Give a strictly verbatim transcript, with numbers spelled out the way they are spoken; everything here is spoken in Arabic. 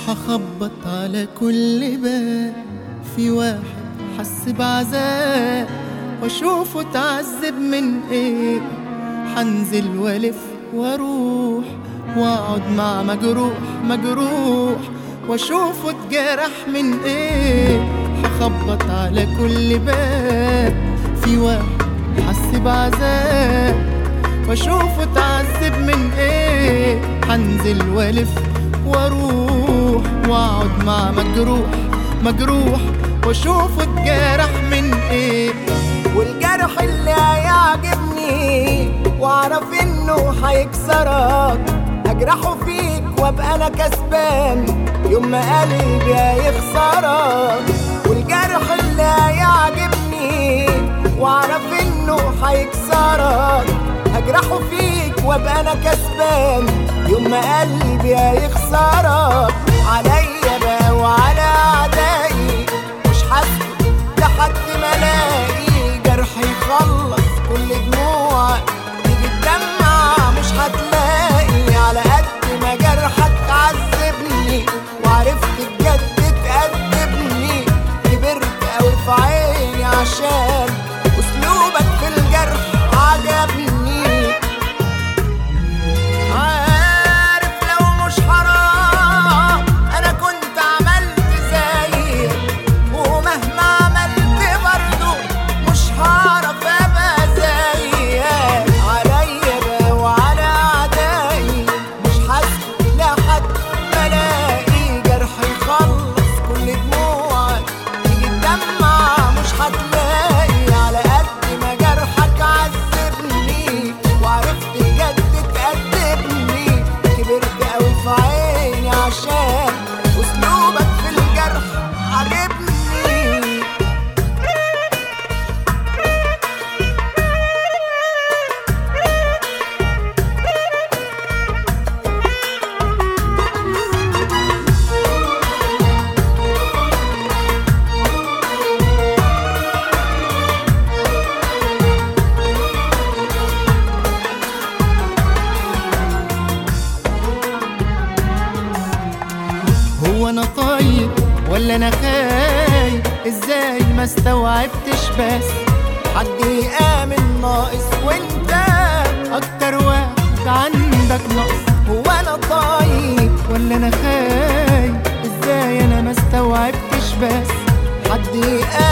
هخبط على كل باب، في واحد حس بعذاب واشوفه اتعذب من ايه. حنزل والف واروح واقعد مع مجروح مجروح واشوفه اتجرح من ايه. هخبط على كل باب، في واحد حس بعذاب واشوفه اتعذب من ايه. حنزل والف واروح واقعد مع مجروح مجروح واشوفه اتجرح من ايه. والجرح اللي هيعجبني واعرف انه هيكسرك، اجرحه فيك وابقى انا كسبان يوم ما قلبي هيخسرك. والجرح اللي هيعجبني واعرف انه هيكسرك، هجرحه فيك وابقى انا كسبان يوم ما قلبي هيخسرك. عليا بقى وعلى اعدائي مش هسكت لحد ما الاقي جرحي يخلص كل دموعك، تيجي تدمع مش هتلاقي. على قد ما جرحك عذبني وعرفت بجد تأدبني، كبرت اوي في عيني عشان اسلوبك في الجرح عجبني. عشان اسلوبك في الجرح عجبني. هو انا طيب ولا انا خايب؟ ازاي ما استوعبتش بس حد يآمن ناقص وانت اكتر واحد عندك نقص؟ هو انا طيب ولا انا خايب؟ ازاي انا ما استوعبتش بس حد يآمن